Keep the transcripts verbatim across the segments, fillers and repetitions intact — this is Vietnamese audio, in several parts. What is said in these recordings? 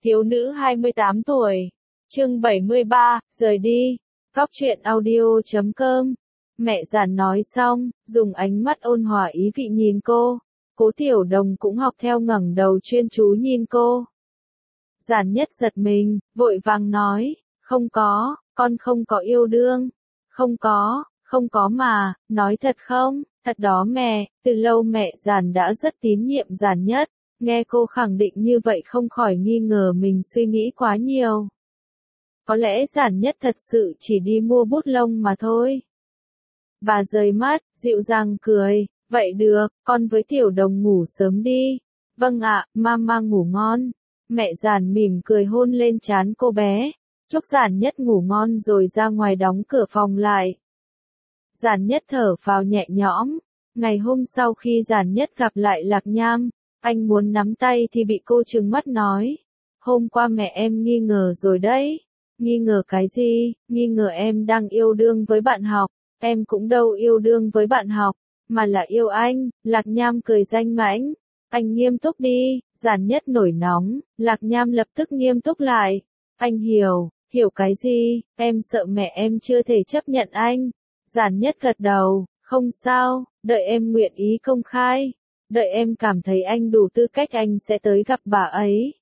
Thiếu nữ hai mươi tám tuổi. Chương bảy mươi ba, rời đi. Góc truyện audio chấm com. Mẹ giản nói xong, dùng ánh mắt ôn hòa ý vị nhìn cô. Cố Tiểu Đồng cũng học theo ngẩng đầu chuyên chú nhìn cô. Giản Nhất giật mình, vội vàng nói, không có, con không có yêu đương. Không có, không có mà, nói thật không? Thật đó mẹ, từ lâu mẹ Giản đã rất tín nhiệm Giản Nhất. Nghe cô khẳng định như vậy không khỏi nghi ngờ mình suy nghĩ quá nhiều. Có lẽ Giản Nhất thật sự chỉ đi mua bút lông mà thôi. Bà rời mắt, dịu dàng cười, vậy được, con với Tiểu Đồng ngủ sớm đi. Vâng ạ, mama ngủ ngon. Mẹ Giản mỉm cười hôn lên trán cô bé. Chúc Giản Nhất ngủ ngon rồi ra ngoài đóng cửa phòng lại. Giản Nhất thở phào nhẹ nhõm. Ngày hôm sau khi Giản Nhất gặp lại Lạc Nham, anh muốn nắm tay thì bị cô trừng mắt nói. Hôm qua mẹ em nghi ngờ rồi đấy. Nghi ngờ cái gì? Nghi ngờ em đang yêu đương với bạn học. Em cũng đâu yêu đương với bạn học, mà là yêu anh. Lạc Nham cười danh mãnh. Anh nghiêm túc đi. Giản Nhất nổi nóng. Lạc Nham lập tức nghiêm túc lại. Anh hiểu, hiểu cái gì? Em sợ mẹ em chưa thể chấp nhận anh. Giản Nhất gật đầu. Không sao, đợi em nguyện ý công khai. Đợi em cảm thấy anh đủ tư cách anh sẽ tới gặp bà ấy.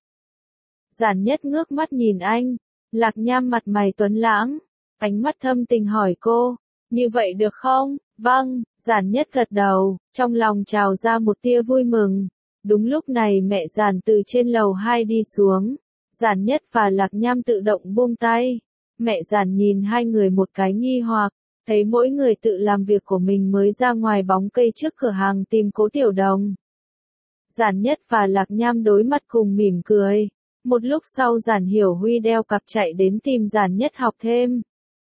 Giản Nhất ngước mắt nhìn anh. Lạc Nham mặt mày tuấn lãng. Ánh mắt thâm tình hỏi cô. Như vậy được không? Vâng, Giản Nhất gật đầu. Trong lòng trào ra một tia vui mừng. Đúng lúc này mẹ Giản từ trên lầu hai đi xuống. Giản Nhất và Lạc Nham tự động buông tay. Mẹ Giản nhìn hai người một cái nghi hoặc. Thấy mỗi người tự làm việc của mình mới ra ngoài bóng cây trước cửa hàng tìm Cố Tiểu Đồng. Giản Nhất và Lạc Nham đối mặt cùng mỉm cười. Một lúc sau Giản Hiểu Huy đeo cặp chạy đến tìm Giản Nhất học thêm.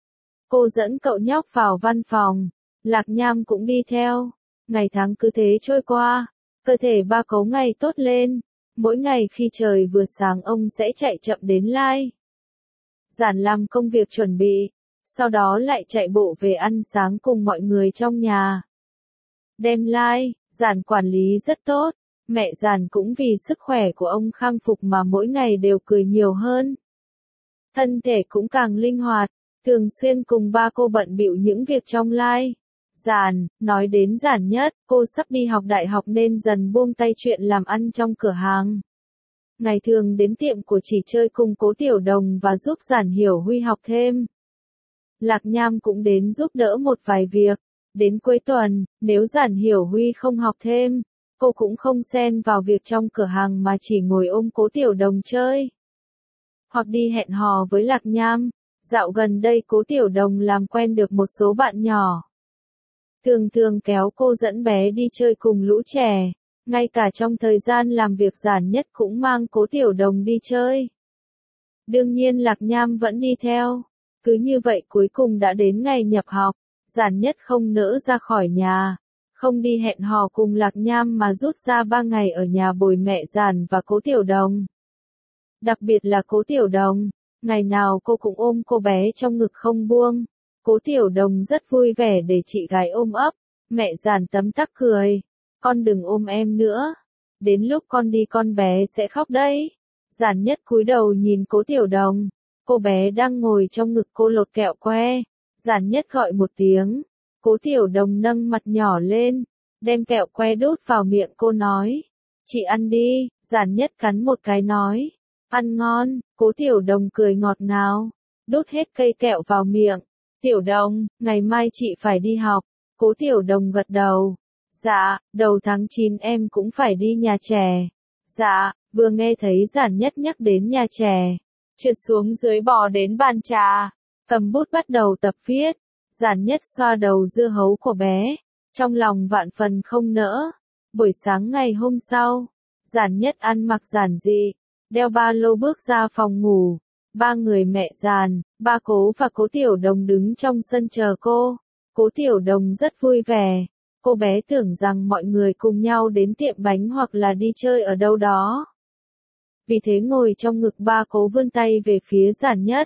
Cô dẫn cậu nhóc vào văn phòng. Lạc Nham cũng đi theo. Ngày tháng cứ thế trôi qua. Cơ thể ba cấu ngày tốt lên. Mỗi ngày khi trời vừa sáng ông sẽ chạy chậm đến lai. Giản làm công việc chuẩn bị. Sau đó lại chạy bộ về ăn sáng cùng mọi người trong nhà. Đêm lai, Giản quản lý rất tốt. Mẹ Giản cũng vì sức khỏe của ông khang phục mà mỗi ngày đều cười nhiều hơn. Thân thể cũng càng linh hoạt, thường xuyên cùng ba cô bận bịu những việc trong lai. Giản, nói đến Giản Nhất, cô sắp đi học đại học nên dần buông tay chuyện làm ăn trong cửa hàng. Ngày thường đến tiệm của chỉ chơi cùng Cố Tiểu Đồng và giúp Giản Hiểu Huy học thêm. Lạc Nham cũng đến giúp đỡ một vài việc. Đến cuối tuần, nếu Giản Hiểu Huy không học thêm, cô cũng không xen vào việc trong cửa hàng mà chỉ ngồi ôm Cố Tiểu Đồng chơi. Hoặc đi hẹn hò với Lạc Nham. Dạo gần đây Cố Tiểu Đồng làm quen được một số bạn nhỏ. Thường thường kéo cô dẫn bé đi chơi cùng lũ trẻ. Ngay cả trong thời gian làm việc Giản Nhất cũng mang Cố Tiểu Đồng đi chơi. Đương nhiên Lạc Nham vẫn đi theo. Cứ như vậy cuối cùng đã đến ngày nhập học. Giản Nhất không nỡ ra khỏi nhà. Không đi hẹn hò cùng Lạc Nham mà rút ra ba ngày ở nhà bồi mẹ Giản và Cố Tiểu Đồng. Đặc biệt là Cố Tiểu Đồng. Ngày nào cô cũng ôm cô bé trong ngực không buông. Cố Tiểu Đồng rất vui vẻ để chị gái ôm ấp. Mẹ Giản tấm tắc cười. Con đừng ôm em nữa. Đến lúc con đi con bé sẽ khóc đấy. Giản Nhất cúi đầu nhìn Cố Tiểu Đồng. Cô bé đang ngồi trong ngực cô lột kẹo que. Giản Nhất gọi một tiếng. Cố Tiểu Đồng nâng mặt nhỏ lên. Đem kẹo que đút vào miệng cô nói. Chị ăn đi. Giản Nhất cắn một cái nói. Ăn ngon. Cố Tiểu Đồng cười ngọt ngào. Đút hết cây kẹo vào miệng. Tiểu Đồng, ngày mai chị phải đi học. Cố Tiểu Đồng gật đầu. Dạ, đầu tháng chín em cũng phải đi nhà trẻ. Dạ, vừa nghe thấy Giản Nhất nhắc đến nhà trẻ. Trượt xuống dưới bò đến bàn trà. Cầm bút bắt đầu tập viết. Giản Nhất xoa đầu dưa hấu của bé. Trong lòng vạn phần không nỡ. Buổi sáng ngày hôm sau. Giản Nhất ăn mặc giản dị. Đeo ba lô bước ra phòng ngủ. Ba người mẹ Giản, ba Cố và Cố Tiểu Đồng đứng trong sân chờ cô. Cố Tiểu Đồng rất vui vẻ. Cô bé tưởng rằng mọi người cùng nhau đến tiệm bánh hoặc là đi chơi ở đâu đó. Vì thế ngồi trong ngực ba Cố vươn tay về phía Giản Nhất.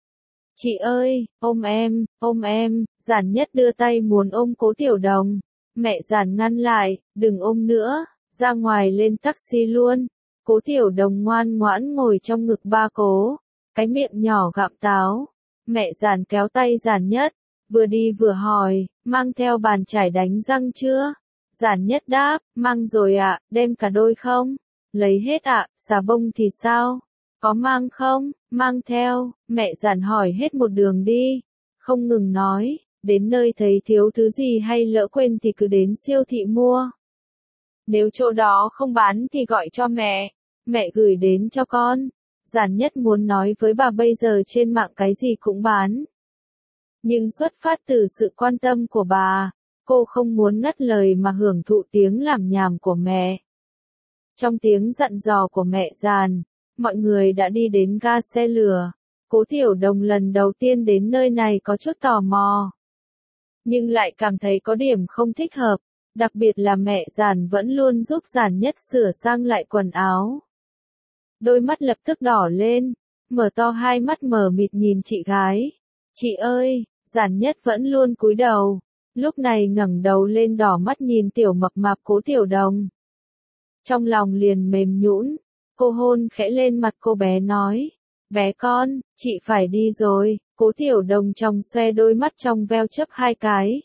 Chị ơi, ôm em, ôm em. Giản Nhất đưa tay muốn ôm Cố Tiểu Đồng. Mẹ Giản ngăn lại, đừng ôm nữa, ra ngoài lên taxi luôn. Cố Tiểu Đồng ngoan ngoãn ngồi trong ngực ba cố, cái miệng nhỏ gặm táo. Mẹ Giản kéo tay Giản Nhất, vừa đi vừa hỏi, mang theo bàn chải đánh răng chưa? Giản Nhất đáp, mang rồi ạ, đem cả đôi không? Lấy hết ạ, xà bông thì sao? Có mang không? Mang theo, mẹ Giản hỏi hết một đường đi, không ngừng nói, đến nơi thấy thiếu thứ gì hay lỡ quên thì cứ đến siêu thị mua. Nếu chỗ đó không bán thì gọi cho mẹ, mẹ gửi đến cho con. Giản Nhất muốn nói với bà bây giờ trên mạng cái gì cũng bán. Nhưng xuất phát từ sự quan tâm của bà, cô không muốn ngắt lời mà hưởng thụ tiếng làm nhảm của mẹ. Trong tiếng dặn dò của mẹ Giản, mọi người đã đi đến ga xe lửa. Cố Tiểu Đồng lần đầu tiên đến nơi này có chút tò mò, nhưng lại cảm thấy có điểm không thích hợp, đặc biệt là mẹ Giản vẫn luôn giúp Giản Nhất sửa sang lại quần áo. Đôi mắt lập tức đỏ lên, mở to hai mắt mờ mịt nhìn chị gái. Chị ơi, Giản Nhất vẫn luôn cúi đầu, lúc này ngẩng đầu lên đỏ mắt nhìn tiểu mập mạp Cố Tiểu Đồng. Trong lòng liền mềm nhũn, cô hôn khẽ lên mặt cô bé nói, bé con, chị phải đi rồi. Cố Tiểu Đồng trong xoe đôi mắt trong veo chớp hai cái.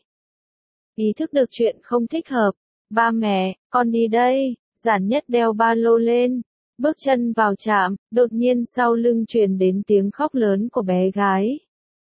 Ý thức được chuyện không thích hợp, ba mẹ, con đi đây. Giản Nhất đeo ba lô lên, bước chân vào trạm, đột nhiên sau lưng truyền đến tiếng khóc lớn của bé gái.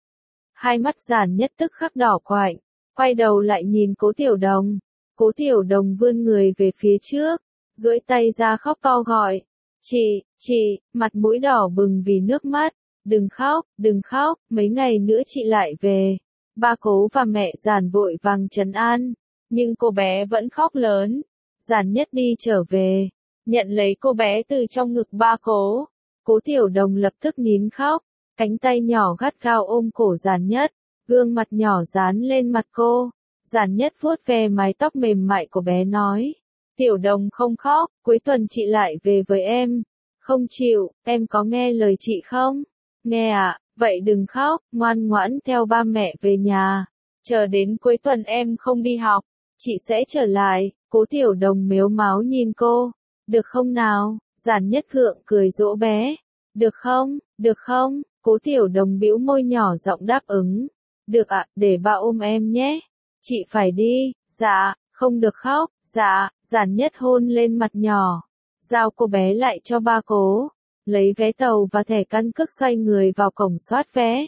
Hai mắt Giản Nhất tức khắc đỏ quạnh, quay đầu lại nhìn Cố Tiểu Đồng. Cố Tiểu Đồng vươn người về phía trước, duỗi tay ra khóc to gọi, chị, chị, mặt mũi đỏ bừng vì nước mắt. Đừng khóc, đừng khóc, mấy ngày nữa chị lại về. Ba Cố và mẹ Giản vội vàng trấn an, nhưng cô bé vẫn khóc lớn. Giản Nhất đi trở về, nhận lấy cô bé từ trong ngực ba Cố. Cố Tiểu Đồng lập tức nín khóc, cánh tay nhỏ gắt gao ôm cổ Giản Nhất, gương mặt nhỏ dán lên mặt cô. Giản Nhất vuốt ve mái tóc mềm mại của bé nói, Tiểu Đồng không khóc, cuối tuần chị lại về với em. Không chịu, em có nghe lời chị không? Nghe ạ, à, vậy đừng khóc, ngoan ngoãn theo ba mẹ về nhà. Chờ đến cuối tuần em không đi học, chị sẽ trở lại. Cố Tiểu Đồng mếu máo nhìn cô. Được không nào? Giản Nhất gượng cười dỗ bé. Được không, được không? Cố Tiểu Đồng bĩu môi nhỏ giọng đáp ứng. Được ạ, à, để ba ôm em nhé. Chị phải đi. Dạ, không được khóc. Dạ. Giản Nhất hôn lên mặt nhỏ, giao cô bé lại cho ba Cố. Lấy vé tàu và thẻ căn cước xoay người vào cổng soát vé.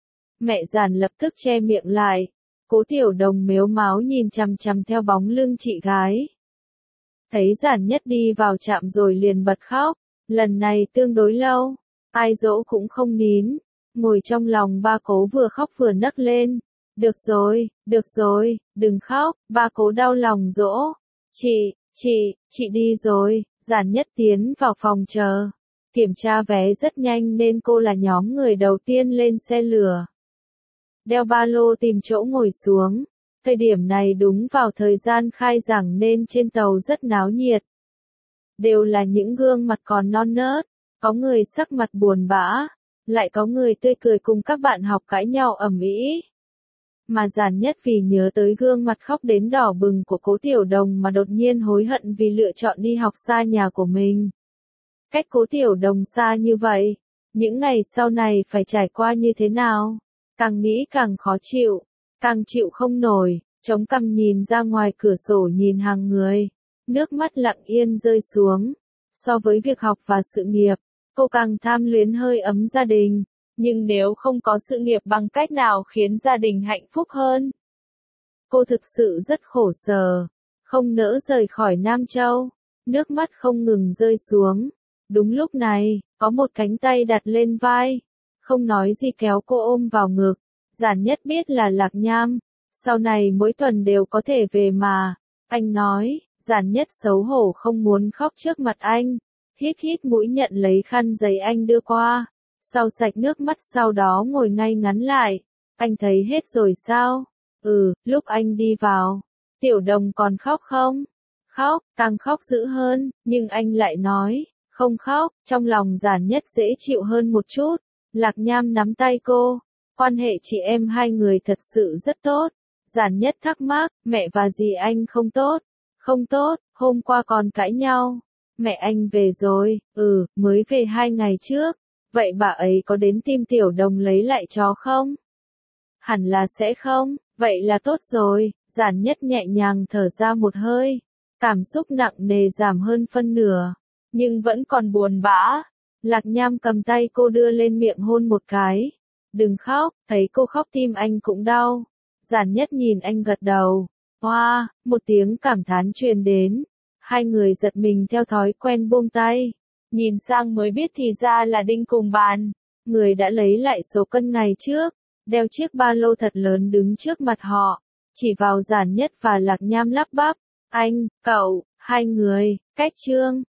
Mẹ Giản lập tức che miệng lại. Cố Tiểu Đồng mếu máo nhìn chằm chằm theo bóng lưng chị gái. Thấy Giản Nhất đi vào trạm rồi liền bật khóc. Lần này tương đối lâu, ai dỗ cũng không nín. Ngồi trong lòng ba Cố vừa khóc vừa nấc lên. Được rồi, được rồi, đừng khóc. Ba Cố đau lòng dỗ. Chị, chị, chị đi rồi. Giản Nhất tiến vào phòng chờ. Kiểm tra vé rất nhanh nên cô là nhóm người đầu tiên lên xe lửa. Đeo ba lô tìm chỗ ngồi xuống. Thời điểm này đúng vào thời gian khai giảng nên trên tàu rất náo nhiệt. Đều là những gương mặt còn non nớt, có người sắc mặt buồn bã, lại có người tươi cười cùng các bạn học cãi nhau ầm ĩ. Mà Giản Nhất vì nhớ tới gương mặt khóc đến đỏ bừng của Cố Tiểu Đồng mà đột nhiên hối hận vì lựa chọn đi học xa nhà của mình. Cách Cố Tiểu Đồng xa như vậy, những ngày sau này phải trải qua như thế nào? Càng nghĩ càng khó chịu, càng chịu không nổi, chống cằm nhìn ra ngoài cửa sổ nhìn hàng người, nước mắt lặng yên rơi xuống. So với việc học và sự nghiệp, cô càng tham luyến hơi ấm gia đình, nhưng nếu không có sự nghiệp bằng cách nào khiến gia đình hạnh phúc hơn? Cô thực sự rất khổ sở, không nỡ rời khỏi Nam Châu, nước mắt không ngừng rơi xuống. Đúng lúc này, có một cánh tay đặt lên vai, không nói gì kéo cô ôm vào ngực. Giản Nhất biết là Lạc Nham, sau này mỗi tuần đều có thể về mà. Anh nói, Giản Nhất xấu hổ không muốn khóc trước mặt anh, hít hít mũi nhận lấy khăn giấy anh đưa qua, sau sạch nước mắt sau đó ngồi ngay ngắn lại. Anh thấy hết rồi sao? Ừ, lúc anh đi vào, Tiểu Đồng còn khóc không? Khóc, càng khóc dữ hơn, nhưng anh lại nói, không khóc. Trong lòng Giản Nhất dễ chịu hơn một chút. Lạc Nham nắm tay cô, quan hệ chị em hai người thật sự rất tốt. Giản Nhất thắc mắc, mẹ và dì anh không tốt? Không tốt, hôm qua còn cãi nhau. Mẹ anh về rồi, ừ, mới về hai ngày trước. Vậy bà ấy có đến Tim Tiểu Đồng lấy lại chó không? Hẳn là sẽ không, vậy là tốt rồi. Giản Nhất nhẹ nhàng thở ra một hơi. Cảm xúc nặng nề giảm hơn phân nửa, nhưng vẫn còn buồn bã. Lạc Nham cầm tay cô đưa lên miệng hôn một cái. Đừng khóc, thấy cô khóc tim anh cũng đau. Giản Nhất nhìn anh gật đầu. Hoa, wow, một tiếng cảm thán truyền đến. Hai người giật mình theo thói quen buông tay. Nhìn sang mới biết thì ra là Đinh cùng bàn. Người đã lấy lại số cân ngày trước. Đeo chiếc ba lô thật lớn đứng trước mặt họ. Chỉ vào Giản Nhất và Lạc Nham lắp bắp. Anh, cậu, hai người, cách Trương.